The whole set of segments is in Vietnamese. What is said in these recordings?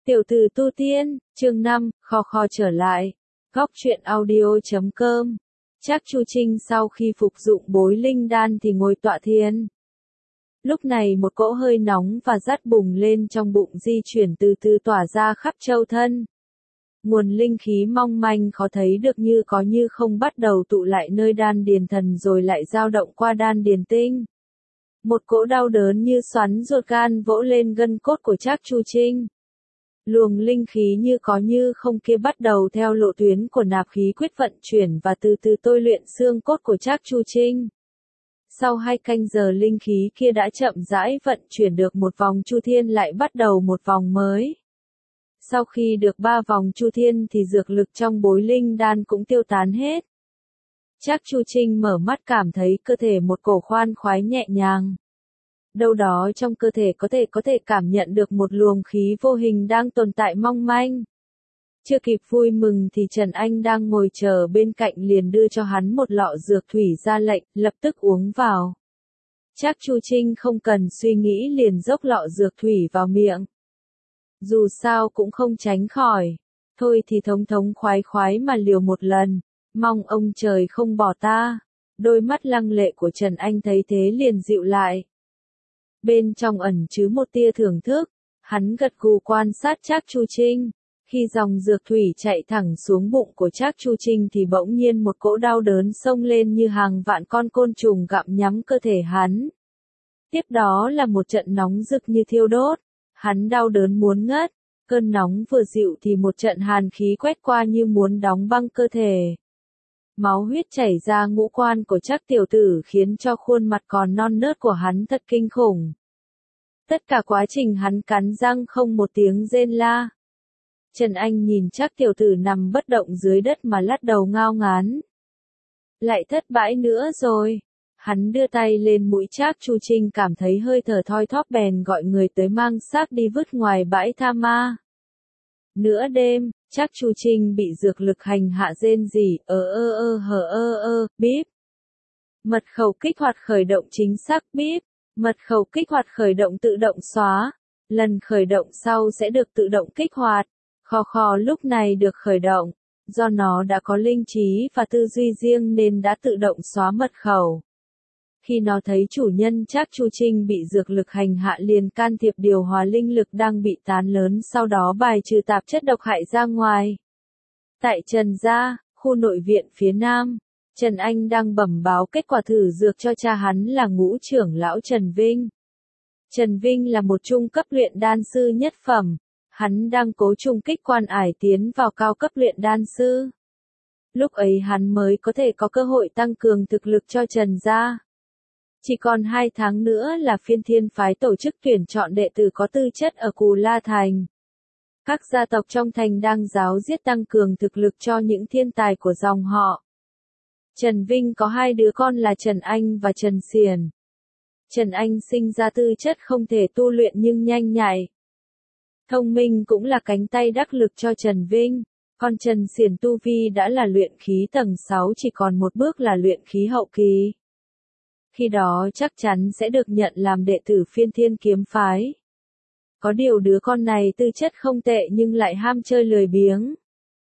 Tiểu tử tu tiên, chương 5, kho kho trở lại. Góc truyện audio.com. Trác Chu Trinh sau khi phục dụng bối linh đan thì ngồi tọa thiền. Lúc này một cỗ hơi nóng và rát bùng lên trong bụng di chuyển từ từ tỏa ra khắp châu thân. Nguồn linh khí mong manh khó thấy được như có như không bắt đầu tụ lại nơi đan điền thần rồi lại dao động qua đan điền tinh. Một cỗ đau đớn như xoắn ruột gan vỗ lên gân cốt của Trác Chu Trinh. Luồng linh khí như có như không kia bắt đầu theo lộ tuyến của nạp khí quyết vận chuyển và từ từ tôi luyện xương cốt của Trác Chu Trinh. Sau 2 canh giờ linh khí kia đã chậm rãi vận chuyển được một vòng chu thiên lại bắt đầu một vòng mới. Sau khi được 3 vòng chu thiên thì dược lực trong bối linh đan cũng tiêu tán hết. Trác Chu Trinh mở mắt cảm thấy cơ thể một cổ khoan khoái nhẹ nhàng. Đâu đó trong cơ thể có thể cảm nhận được một luồng khí vô hình đang tồn tại mong manh. Chưa kịp vui mừng thì Trần Anh đang ngồi chờ bên cạnh liền đưa cho hắn một lọ dược thủy ra lệnh, lập tức uống vào. Trác Chu Trinh không cần suy nghĩ liền dốc lọ dược thủy vào miệng. Dù sao cũng không tránh khỏi. Thôi thì thống thống khoái khoái mà liều một lần, mong ông trời không bỏ ta. Đôi mắt lăng lệ của Trần Anh thấy thế liền dịu lại. Bên trong ẩn chứa một tia thưởng thức, hắn gật gù quan sát Trác Chu Trinh. Khi dòng dược thủy chạy thẳng xuống bụng của Trác Chu Trinh thì bỗng nhiên một cỗ đau đớn xông lên như hàng vạn con côn trùng gặm nhắm cơ thể hắn. Tiếp đó là một trận nóng rực như thiêu đốt, hắn đau đớn muốn ngất, cơn nóng vừa dịu thì một trận hàn khí quét qua như muốn đóng băng cơ thể. Máu huyết chảy ra ngũ quan của Trác tiểu tử khiến cho khuôn mặt còn non nớt của hắn thật kinh khủng. Tất cả quá trình hắn cắn răng không một tiếng rên la. Trần Anh nhìn Trác tiểu tử nằm bất động dưới đất mà lắc đầu ngao ngán. Lại thất bại nữa rồi. Hắn đưa tay lên mũi Trác Chu Trinh cảm thấy hơi thở thoi thóp bèn gọi người tới mang xác đi vứt ngoài bãi tha ma. Nửa đêm, Trác Chu Trinh bị dược lực hành hạ rên rỉ, bíp. Mật khẩu kích hoạt khởi động chính xác bíp. Mật khẩu kích hoạt khởi động tự động xóa. Lần khởi động sau sẽ được tự động kích hoạt. Kho kho lúc này được khởi động. Do nó đã có linh trí và tư duy riêng nên đã tự động xóa mật khẩu. Khi nó thấy chủ nhân Trác Chu Trinh bị dược lực hành hạ liền can thiệp điều hòa linh lực đang bị tán lớn sau đó bài trừ tạp chất độc hại ra ngoài. Tại Trần gia, khu nội viện phía Nam, Trần Anh đang bẩm báo kết quả thử dược cho cha hắn là ngũ trưởng lão Trần Vinh. Trần Vinh là một trung cấp luyện đan sư nhất phẩm, hắn đang cố trùng kích quan ải tiến vào cao cấp luyện đan sư. Lúc ấy hắn mới có thể có cơ hội tăng cường thực lực cho Trần gia. Chỉ còn 2 tháng nữa là Phiên Thiên phái tổ chức tuyển chọn đệ tử có tư chất ở Cù La Thành. Các gia tộc trong thành đang giáo diết tăng cường thực lực cho những thiên tài của dòng họ. Trần Vinh có 2 đứa con là Trần Anh và Trần Xiển. Trần Anh sinh ra tư chất không thể tu luyện nhưng nhanh nhạy. Thông minh cũng là cánh tay đắc lực cho Trần Vinh. Còn Trần Xiển tu vi đã là luyện khí tầng 6 chỉ còn một bước là luyện khí hậu kỳ. Khi đó chắc chắn sẽ được nhận làm đệ tử Phiên Thiên kiếm phái. Có điều đứa con này tư chất không tệ nhưng lại ham chơi lười biếng.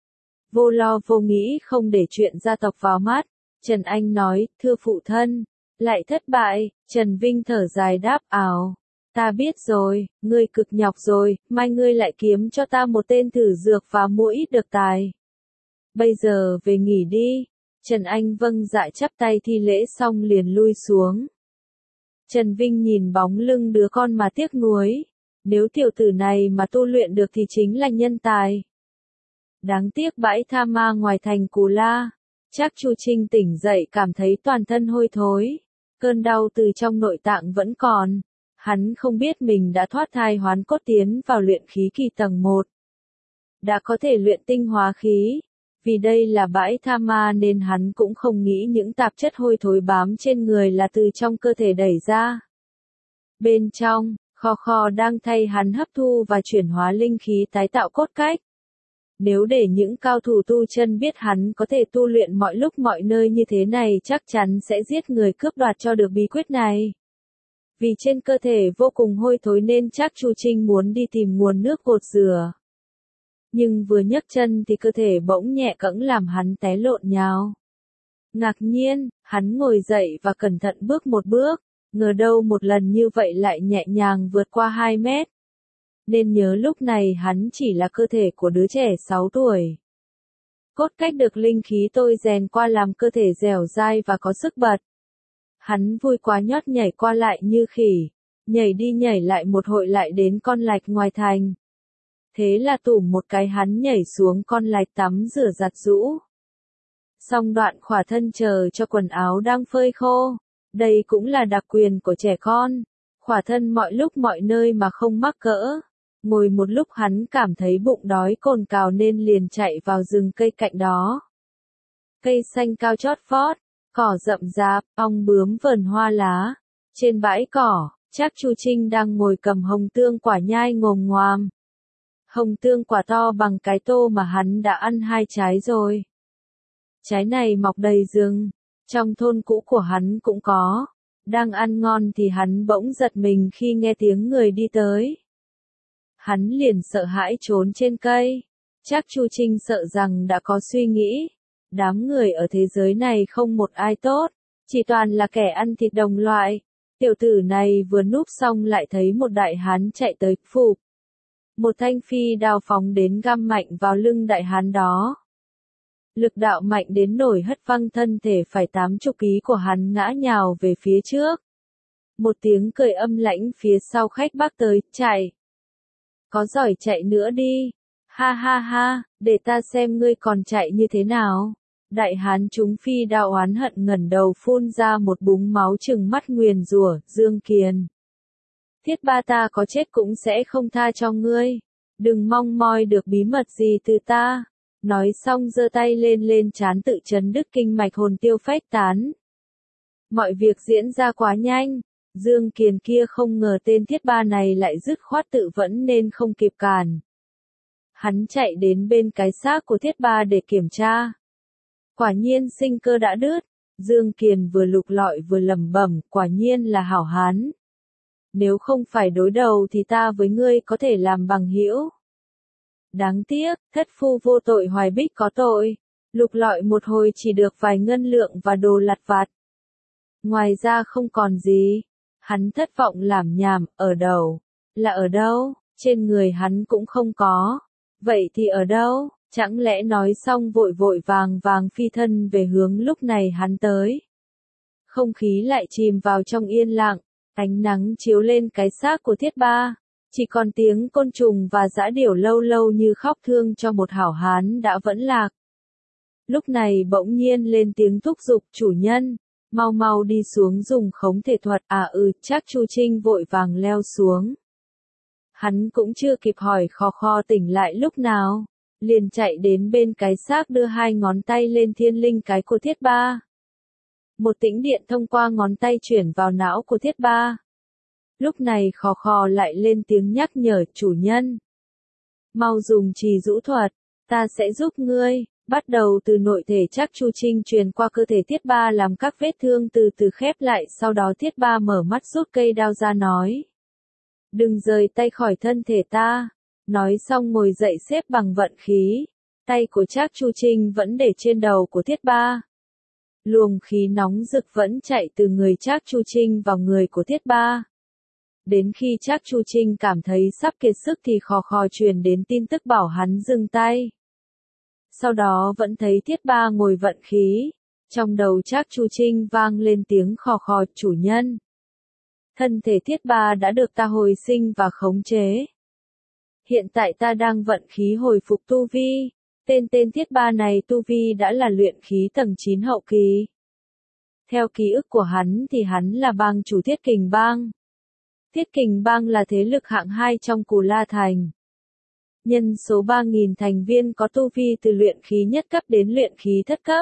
Vô lo vô nghĩ không để chuyện gia tộc vào mắt, Trần Anh nói, thưa phụ thân, lại thất bại. Trần Vinh thở dài đáp ảo. Ta biết rồi, ngươi cực nhọc rồi, mai ngươi lại kiếm cho ta một tên thử dược và mua ít được tài. Bây giờ về nghỉ đi. Trần Anh vâng dạ chắp tay thi lễ xong liền lui xuống. Trần Vinh nhìn bóng lưng đứa con mà tiếc nuối. Nếu tiểu tử này mà tu luyện được thì chính là nhân tài. Đáng tiếc bãi tha ma ngoài thành Cù La. Trác Chu Trinh tỉnh dậy cảm thấy toàn thân hôi thối. Cơn đau từ trong nội tạng vẫn còn. Hắn không biết mình đã thoát thai hoán cốt tiến vào luyện khí kỳ tầng 1. Đã có thể luyện tinh hóa khí. Vì đây là bãi tha ma nên hắn cũng không nghĩ những tạp chất hôi thối bám trên người là từ trong cơ thể đẩy ra. Bên trong, kho kho đang thay hắn hấp thu và chuyển hóa linh khí tái tạo cốt cách. Nếu để những cao thủ tu chân biết hắn có thể tu luyện mọi lúc mọi nơi như thế này chắc chắn sẽ giết người cướp đoạt cho được bí quyết này. Vì trên cơ thể vô cùng hôi thối nên Trác Chu Trinh muốn đi tìm nguồn nước gột rửa. Nhưng vừa nhấc chân thì cơ thể bỗng nhẹ cẫng làm hắn té lộn nhào. Ngạc nhiên, hắn ngồi dậy và cẩn thận bước một bước, ngờ đâu một lần như vậy lại nhẹ nhàng vượt qua 2 mét. Nên nhớ lúc này hắn chỉ là cơ thể của đứa trẻ 6 tuổi. Cốt cách được linh khí tôi rèn qua làm cơ thể dẻo dai và có sức bật. Hắn vui quá nhót nhảy qua lại như khỉ, nhảy đi nhảy lại một hội lại đến con lạch ngoài thành. Thế là tủm một cái hắn nhảy xuống con lạch tắm rửa giặt giũ. Xong đoạn khỏa thân chờ cho quần áo đang phơi khô. Đây cũng là đặc quyền của trẻ con. Khỏa thân mọi lúc mọi nơi mà không mắc cỡ. Ngồi một lúc hắn cảm thấy bụng đói cồn cào nên liền chạy vào rừng cây cạnh đó. Cây xanh cao chót vót, cỏ rậm rạp, ong bướm vờn hoa lá. Trên bãi cỏ, Trác Chu Trinh đang ngồi cầm hồng tương quả nhai ngồm ngoàm. Hồng tương quả to bằng cái tô mà hắn đã ăn 2 trái rồi. Trái này mọc đầy rừng, trong thôn cũ của hắn cũng có. Đang ăn ngon thì hắn bỗng giật mình khi nghe tiếng người đi tới. Hắn liền sợ hãi trốn trên cây. Trác Chu Trinh sợ rằng đã có suy nghĩ. Đám người ở thế giới này không một ai tốt, chỉ toàn là kẻ ăn thịt đồng loại. Tiểu tử này vừa núp xong lại thấy một đại hán chạy tới, phụp. Một thanh phi đao phóng đến găm mạnh vào lưng đại hán đó. Lực đạo mạnh đến nổi hất văng thân thể phải 80 ký của hắn ngã nhào về phía trước. Một tiếng cười âm lãnh phía sau khách bác tới, chạy. Có giỏi chạy nữa đi. Ha ha ha, để ta xem ngươi còn chạy như thế nào. Đại hán trúng phi đao oán hận ngẩng đầu phun ra một búng máu trừng mắt nguyền rủa, Dương Kiền. Thiết ba ta có chết cũng sẽ không tha cho ngươi. Đừng mong moi được bí mật gì từ ta. Nói xong giơ tay lên trán tự chấn đứt kinh mạch hồn tiêu phách tán. Mọi việc diễn ra quá nhanh. Dương Kiền kia không ngờ tên thiết ba này lại dứt khoát tự vẫn nên không kịp cản. Hắn chạy đến bên cái xác của thiết ba để kiểm tra. Quả nhiên sinh cơ đã đứt. Dương Kiền vừa lục lọi vừa lẩm bẩm, quả nhiên là hảo hán. Nếu không phải đối đầu thì ta với ngươi có thể làm bằng hữu. Đáng tiếc, thất phu vô tội Hoài Bích có tội. Lục lọi một hồi chỉ được vài ngân lượng và đồ lặt vặt. Ngoài ra không còn gì. Hắn thất vọng làm nhảm, ở đầu. Là ở đâu? Trên người hắn cũng không có. Vậy thì ở đâu? Chẳng lẽ nói xong vội vội vàng phi thân về hướng lúc này hắn tới. Không khí lại chìm vào trong yên lặng. Ánh nắng chiếu lên cái xác của thiết ba. Chỉ còn tiếng côn trùng và dã điểu lâu lâu như khóc thương cho một hảo hán đã vẫn lạc. Lúc này bỗng nhiên lên tiếng thúc giục, chủ nhân, mau mau đi xuống dùng khống thể thuật. Trác Chu Trinh vội vàng leo xuống. Hắn cũng chưa kịp hỏi khò khò tỉnh lại lúc nào, liền chạy đến bên cái xác đưa 2 ngón tay lên thiên linh cái của thiết ba. Một tĩnh điện thông qua ngón tay chuyển vào não của thiết ba. Lúc này khò khò lại lên tiếng nhắc nhở, chủ nhân. Mau dùng trì dũ thuật, ta sẽ giúp ngươi. Bắt đầu từ nội thể Trác Chu Trinh truyền qua cơ thể thiết ba làm các vết thương từ từ khép lại, sau đó thiết ba mở mắt rút cây đao ra nói. Đừng rời tay khỏi thân thể ta. Nói xong ngồi dậy xếp bằng vận khí. Tay của Trác Chu Trinh vẫn để trên đầu của thiết ba. Luồng khí nóng rực vẫn chạy từ người Trác Chu Trinh vào người của thiết ba. Đến khi Trác Chu Trinh cảm thấy sắp kiệt sức thì khò khò truyền đến tin tức bảo hắn dừng tay. Sau đó vẫn thấy thiết ba ngồi vận khí. Trong đầu Trác Chu Trinh vang lên tiếng khò khò, chủ nhân. Thân thể thiết ba đã được ta hồi sinh và khống chế. Hiện tại ta đang vận khí hồi phục tu vi. Tên thiết ba này tu vi đã là luyện khí tầng 9 hậu kỳ. Theo ký ức của hắn thì hắn là bang chủ Thiết Kình Bang. Thiết Kình Bang là thế lực hạng 2 trong Cù La Thành. Nhân số 3.000 thành viên có tu vi từ luyện khí nhất cấp đến luyện khí thất cấp.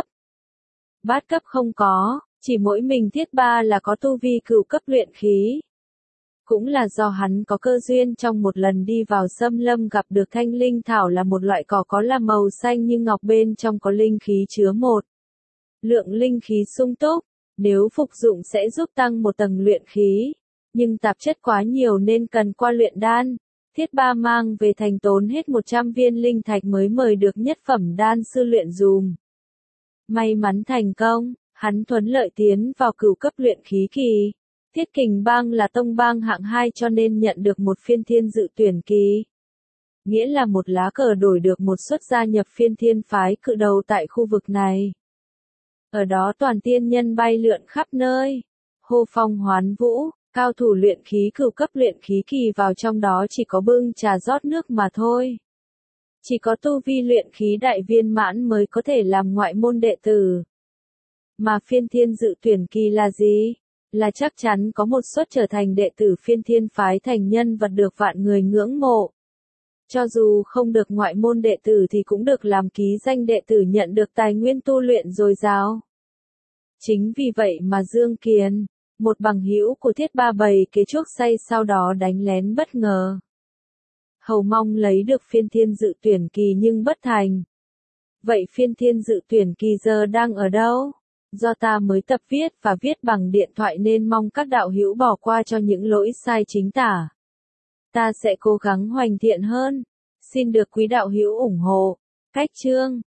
Bát cấp không có, chỉ mỗi mình thiết ba là có tu vi cửu cấp luyện khí. Cũng là do hắn có cơ duyên trong một lần đi vào xâm lâm gặp được thanh linh thảo là một loại cỏ có là màu xanh như ngọc, bên trong có linh khí chứa một lượng linh khí sung túc, nếu phục dụng sẽ giúp tăng một tầng luyện khí, nhưng tạp chất quá nhiều nên cần qua luyện đan. Thiết Ba mang về thành tốn hết 100 viên linh thạch mới mời được nhất phẩm đan sư luyện dùm. May mắn thành công, hắn thuận lợi tiến vào cửu cấp luyện khí kỳ. Thiết Kình bang là tông bang hạng 2 cho nên nhận được một phiên thiên dự tuyển kỳ. Nghĩa là một lá cờ đổi được một suất gia nhập phiên thiên phái cự đầu tại khu vực này. Ở đó toàn tiên nhân bay lượn khắp nơi. Hô phong hoán vũ, cao thủ luyện khí cửu cấp luyện khí kỳ vào trong đó chỉ có bưng trà rót nước mà thôi. Chỉ có tu vi luyện khí đại viên mãn mới có thể làm ngoại môn đệ tử. Mà phiên thiên dự tuyển kỳ là gì? Là chắc chắn có một suất trở thành đệ tử phiên thiên phái thành nhân vật được vạn người ngưỡng mộ. Cho dù không được ngoại môn đệ tử thì cũng được làm ký danh đệ tử nhận được tài nguyên tu luyện dồi dào. Chính vì vậy mà Dương Kiền, một bằng hữu của Thiết Ba bày kế chuốc say sau đó đánh lén bất ngờ. Hầu mong lấy được phiên thiên dự tuyển kỳ nhưng bất thành. Vậy phiên thiên dự tuyển kỳ giờ đang ở đâu? Do ta mới tập viết và viết bằng điện thoại nên mong các đạo hữu bỏ qua cho những lỗi sai chính tả. Ta sẽ cố gắng hoàn thiện hơn. Xin được quý đạo hữu ủng hộ. Cách chương